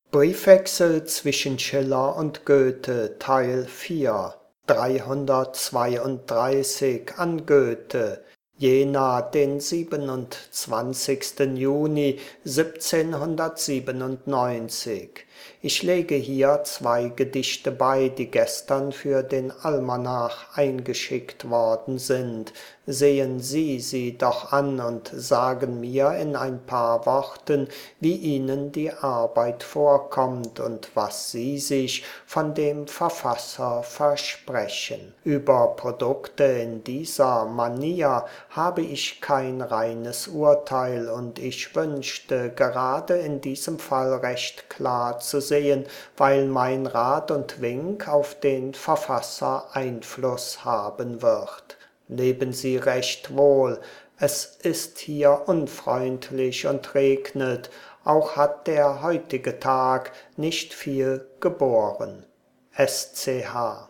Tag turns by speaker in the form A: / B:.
A: Briefwechsel zwischen Schiller und Goethe, Teil 4, 332 an Goethe, Jena, den 27. Juni 1797. Ich lege hier zwei Gedichte bei, die gestern für den Almanach eingeschickt worden sind. Sehen Sie sie doch an und sagen mir in ein paar Worten, wie Ihnen die Arbeit vorkommt und was Sie sich von dem Verfasser versprechen. Über Produkte in dieser Manier habe ich kein reines Urteil und ich wünschte gerade in diesem Fall recht klar zu sehen, weil mein Rat und Wink auf den Verfasser Einfluss haben wird. Leben Sie recht wohl, es ist hier unfreundlich und regnet, auch hat der heutige Tag nicht viel geboren. SCH